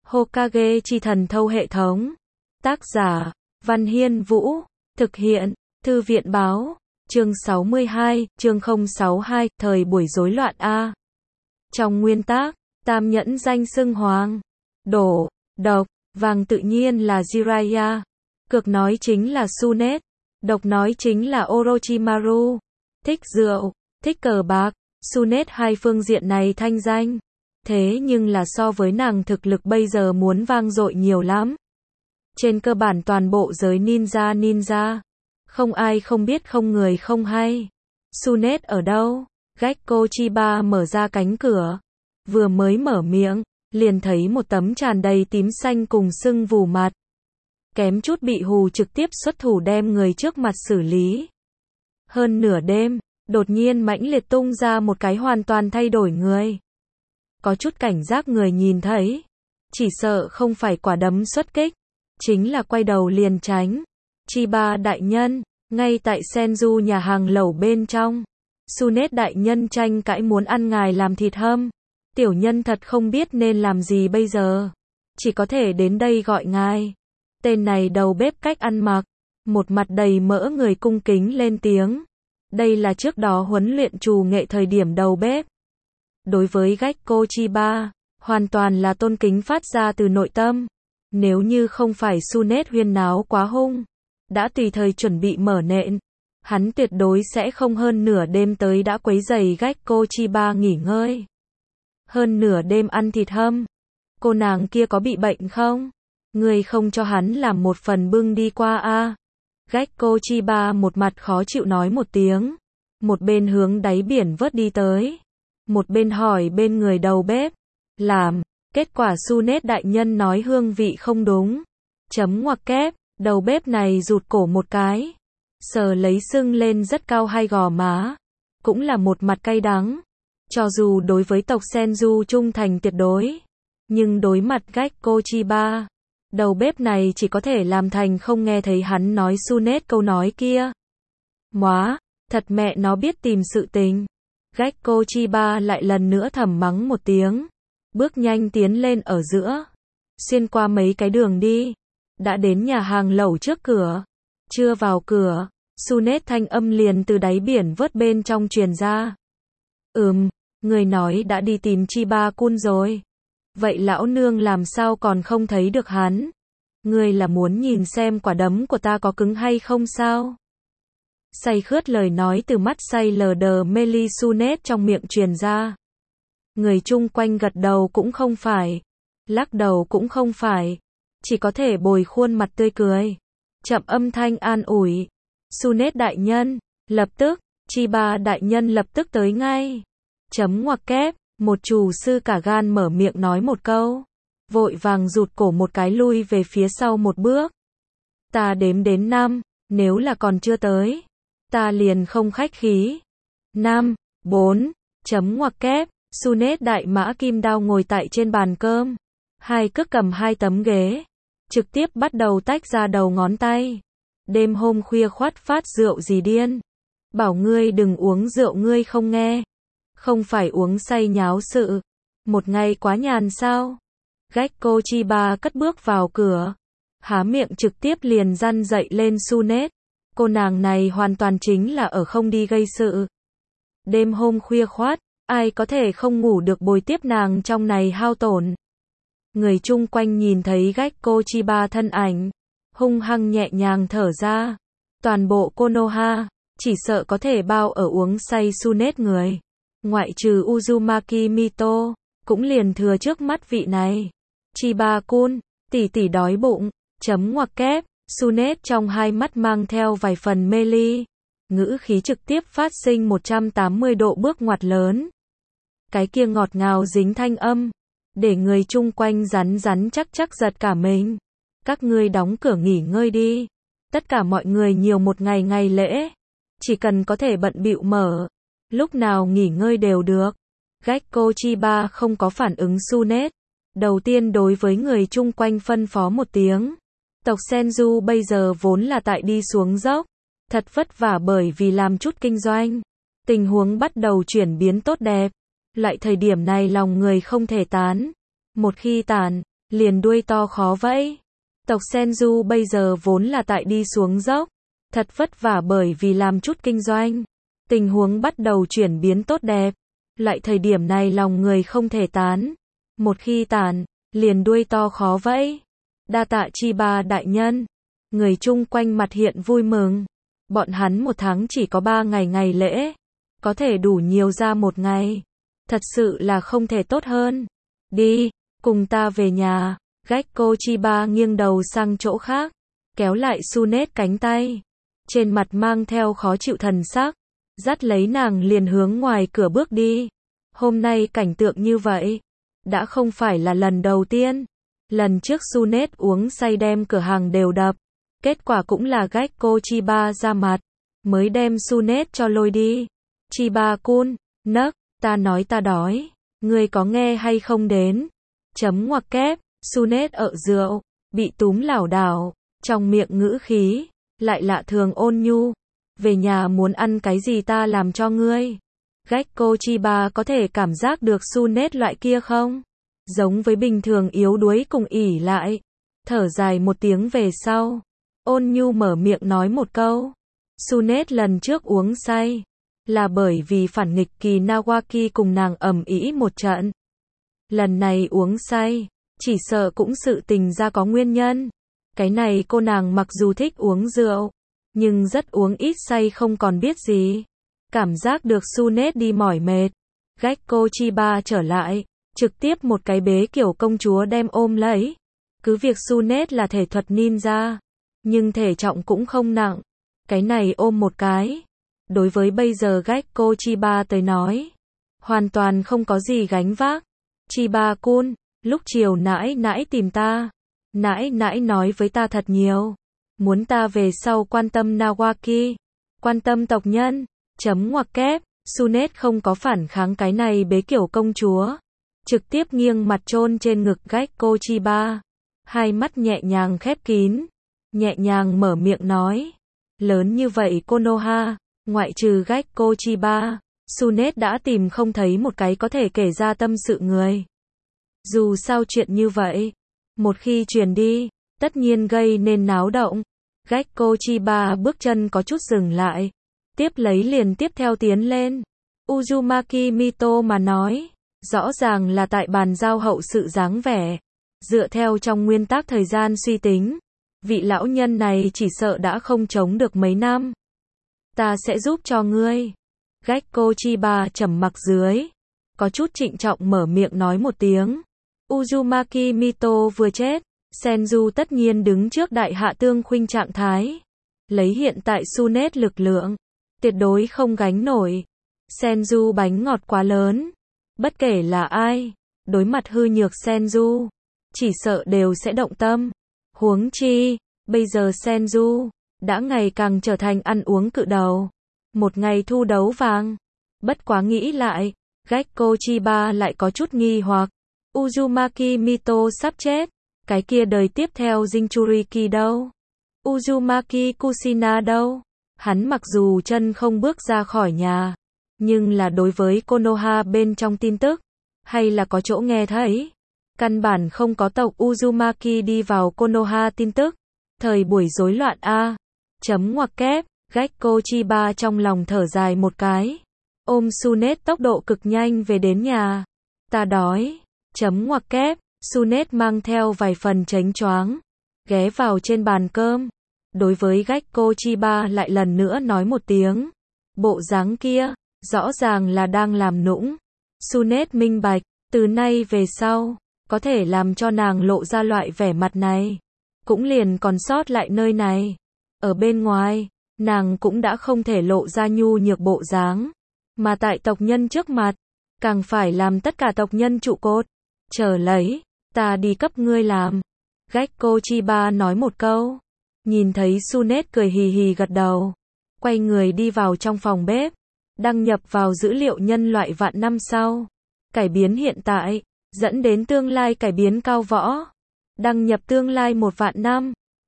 Hokage chi thần thâu hệ thống. Tác giả, Văn Hiên Vũ. Thực hiện, Thư viện báo. Chương 62, chương 062, thời buổi rối loạn A. Trong nguyên tác, tam nhẫn danh xưng hoàng, đổ, độc, vàng tự nhiên là Jiraiya. Cực nói chính là Tsunade. Độc nói chính là Orochimaru. Thích rượu, thích cờ bạc, Tsunade hai phương diện này thanh danh. Thế nhưng là so với nàng thực lực bây giờ muốn vang dội nhiều lắm. Trên cơ bản toàn bộ giới ninja. Không ai không biết, không người không hay. Tsunade ở đâu? Gekko Chiba mở ra cánh cửa. Vừa mới mở miệng, liền thấy một tấm tràn đầy tím xanh cùng sưng vù mặt. Kém chút bị hù trực tiếp xuất thủ đem người trước mặt xử lý. Hơn nửa đêm, đột nhiên mãnh liệt tung ra một cái hoàn toàn thay đổi người. Có chút cảnh giác người nhìn thấy. Chỉ sợ không phải quả đấm xuất kích. Chính là quay đầu liền tránh. Chiba đại nhân, ngay tại Senju nhà hàng lẩu bên trong. Tsunade đại nhân tranh cãi muốn ăn ngài làm thịt hâm. Tiểu nhân thật không biết nên làm gì bây giờ. Chỉ có thể đến đây gọi ngài. Tên này đầu bếp cách ăn mặc. Một mặt đầy mỡ người cung kính lên tiếng. Đây là trước đó huấn luyện trù nghệ thời điểm đầu bếp. Đối với Gekko Chiba, hoàn toàn là tôn kính phát ra từ nội tâm. Nếu như không phải Tsunade huyên náo quá hung, đã tùy thời chuẩn bị mở nện, hắn tuyệt đối sẽ không hơn nửa đêm tới đã quấy rầy Gekko Chiba nghỉ ngơi. Hơn nửa đêm ăn thịt hâm, cô nàng kia có bị bệnh không? Người không cho hắn làm một phần bưng đi qua a. Gekko Chiba một mặt khó chịu nói một tiếng, một bên hướng đáy biển vớt đi tới, một bên hỏi bên người đầu bếp, làm. Kết quả Tsunade đại nhân nói hương vị không đúng. Chấm ngoặc kép, đầu bếp này rụt cổ một cái, sờ lấy sưng lên rất cao hai gò má, cũng là một mặt cay đắng. Cho dù đối với tộc Senju trung thành tuyệt đối, nhưng đối mặt Gekko Chiba, đầu bếp này chỉ có thể làm thành không nghe thấy hắn nói Tsunade câu nói kia. Móa, thật mẹ nó biết tìm sự tình. Gekko Chiba lại lần nữa thầm mắng một tiếng. Bước nhanh tiến lên ở giữa, xuyên qua mấy cái đường đi, đã đến nhà hàng lẩu trước cửa. Chưa vào cửa, Tsunade thanh âm liền từ đáy biển vớt bên trong truyền ra. Người nói đã đi tìm Chiba-kun rồi. Vậy lão nương làm sao còn không thấy được hắn? Người là muốn nhìn xem quả đấm của ta có cứng hay không sao? Say khướt lời nói từ mắt say lờ đờ Meli Tsunade trong miệng truyền ra. Người chung quanh gật đầu cũng không phải, lắc đầu cũng không phải, chỉ có thể bồi khuôn mặt tươi cười, chậm âm thanh an ủi. Tsunade đại nhân, lập tức, Chiba đại nhân lập tức tới ngay. Chấm ngoặc kép, một chủ sư cả gan mở miệng nói một câu, vội vàng rụt cổ một cái lui về phía sau một bước. Ta đếm đến 5, nếu là còn chưa tới, ta liền không khách khí. 5, 4, chấm ngoặc kép. Tsunade đại mã kim đao ngồi tại trên bàn cơm, hai cước cầm hai tấm ghế, trực tiếp bắt đầu tách ra đầu ngón tay. Đêm hôm khuya khoắt phát rượu gì điên? Bảo ngươi đừng uống rượu ngươi không nghe. Không phải uống say nháo sự. Một ngày quá nhàn sao? Gekko Chiba cất bước vào cửa, há miệng trực tiếp liền răn dậy lên Tsunade. Cô nàng này hoàn toàn chính là ở không đi gây sự. Đêm hôm khuya khoắt, ai có thể không ngủ được bồi tiếp nàng trong này hao tổn. Người chung quanh nhìn thấy Gekko Chiba thân ảnh, hung hăng nhẹ nhàng thở ra. Toàn bộ Konoha, chỉ sợ có thể bao ở uống say Tsunade người. Ngoại trừ Uzumaki Mito, cũng liền thừa trước mắt vị này. Chiba-kun, tỷ tỷ đói bụng, chấm ngoặc kép, Tsunade trong hai mắt mang theo vài phần mê ly. Ngữ khí trực tiếp phát sinh 180 độ bước ngoặt lớn. Cái kia ngọt ngào dính thanh âm, để người chung quanh rắn chắc giật cả mình. Các ngươi đóng cửa nghỉ ngơi đi. Tất cả mọi người nhiều một ngày lễ, chỉ cần có thể bận bịu mở, lúc nào nghỉ ngơi đều được. Gekko Chiba không có phản ứng Tsunade. Đầu tiên đối với người chung quanh phân phó một tiếng. Tộc Senju bây giờ vốn là tại đi xuống dốc, thật vất vả bởi vì làm chút kinh doanh. Tình huống bắt đầu chuyển biến tốt đẹp. Lại thời điểm này lòng người không thể tán. Một khi tàn, liền đuôi to khó vẫy. Tộc Senju bây giờ vốn là tại đi xuống dốc, thật vất vả bởi vì làm chút kinh doanh. Tình huống bắt đầu chuyển biến tốt đẹp. Lại thời điểm này lòng người không thể tán. Một khi tàn, liền đuôi to khó vẫy. Đa tạ Chiba đại nhân. Người chung quanh mặt hiện vui mừng. Bọn hắn một tháng chỉ có 3 ngày ngày lễ. Có thể đủ nhiều ra một ngày. Thật sự là không thể tốt hơn. Đi, cùng ta về nhà. Gekko Chiba nghiêng đầu sang chỗ khác. Kéo lại Sunet cánh tay. Trên mặt mang theo khó chịu thần sắc. Dắt lấy nàng liền hướng ngoài cửa bước đi. Hôm nay cảnh tượng như vậy. Đã không phải là lần đầu tiên. Lần trước Sunet uống say đem cửa hàng đều đập. Kết quả cũng là Gekko Chiba ra mặt. Mới đem Sunet cho lôi đi. Chiba-kun, nấc, ta nói ta đói. Ngươi có nghe hay không đến? Chấm ngoặc kép, Sunet ợ rượu. Bị túm lảo đảo. Trong miệng ngữ khí. Lại lạ thường ôn nhu. Về nhà muốn ăn cái gì ta làm cho ngươi. Gekko Chiba có thể cảm giác được Sunet loại kia không? Giống với bình thường yếu đuối cùng ỉ lại. Thở dài một tiếng về sau. Ôn nhu mở miệng nói một câu. Sunet lần trước uống say. Là bởi vì phản nghịch kỳ Nawaki cùng nàng ầm ĩ một trận. Lần này uống say. Chỉ sợ cũng sự tình ra có nguyên nhân. Cái này cô nàng mặc dù thích uống rượu. Nhưng rất uống ít say không còn biết gì. Cảm giác được Sunet đi mỏi mệt. Gekko Chiba trở lại. Trực tiếp một cái bế kiểu công chúa đem ôm lấy. Cứ việc Sunet là thể thuật ninja. Nhưng thể trọng cũng không nặng. Cái này ôm một cái. Đối với bây giờ Gekko Chiba tới nói. Hoàn toàn không có gì gánh vác. Chiba-kun, lúc chiều nãi nãi tìm ta. Nãi nãi nói với ta thật nhiều. Muốn ta về sau quan tâm Nawaki. Quan tâm tộc nhân. Chấm ngoặc kép. Sunet không có phản kháng cái này bế kiểu công chúa. Trực tiếp nghiêng mặt chôn trên ngực Gekko Chiba. Hai mắt nhẹ nhàng khép kín. Nhẹ nhàng mở miệng nói. Lớn như vậy Konoha. Ngoại trừ Gekko Chiba. Sunet đã tìm không thấy một cái có thể kể ra tâm sự người. Dù sao chuyện như vậy. Một khi truyền đi. Tất nhiên gây nên náo động. Gekko Chiba bước chân có chút dừng lại. Tiếp lấy liền tiếp theo tiến lên. Uzumaki Mito mà nói. Rõ ràng là tại bàn giao hậu sự dáng vẻ. Dựa theo trong nguyên tắc thời gian suy tính. Vị lão nhân này chỉ sợ đã không chống được mấy năm. Ta sẽ giúp cho ngươi. Gekko Chiba trầm mặc dưới. Có chút trịnh trọng mở miệng nói một tiếng. Uzumaki Mito vừa chết. Senju tất nhiên đứng trước đại hạ tương khuynh trạng thái. Lấy hiện tại Sunet lực lượng. Tuyệt đối không gánh nổi. Senju bánh ngọt quá lớn. Bất kể là ai. Đối mặt hư nhược Senju. Chỉ sợ đều sẽ động tâm. Huống chi. Bây giờ Senju. Đã ngày càng trở thành ăn uống cự đầu. Một ngày thu đấu vàng. Bất quá nghĩ lại. Gekko Chiba lại có chút nghi hoặc. Uzumaki Mito sắp chết. Cái kia đời tiếp theo Jinchuriki đâu? Uzumaki Kushina đâu? Hắn mặc dù chân không bước ra khỏi nhà. Nhưng là đối với Konoha bên trong tin tức. Hay là có chỗ nghe thấy. Căn bản không có tộc Uzumaki đi vào Konoha tin tức. Thời buổi rối loạn A. Chấm ngoặc kép. Gekko Chiba trong lòng thở dài một cái. Ôm Sunet tốc độ cực nhanh về đến nhà. Ta đói. Chấm ngoặc kép. Sunet mang theo vài phần chánh choáng. Ghé vào trên bàn cơm. Đối với Gekko Chiba lại lần nữa nói một tiếng. Bộ dáng kia. Rõ ràng là đang làm nũng. Sunet minh bạch. Từ nay về sau. Có thể làm cho nàng lộ ra loại vẻ mặt này. Cũng liền còn sót lại nơi này. Ở bên ngoài. Nàng cũng đã không thể lộ ra nhu nhược bộ dáng. Mà tại tộc nhân trước mặt. Càng phải làm tất cả tộc nhân trụ cột. Chờ lấy. Ta đi cấp ngươi làm. Gekko Chiba nói một câu. Nhìn thấy Sunet cười hì hì gật đầu. Quay người đi vào trong phòng bếp. Đăng nhập vào dữ liệu nhân loại vạn năm sau. Cải biến hiện tại. Dẫn đến tương lai cải biến cao võ. Đăng nhập tương lai 1 vạn năm.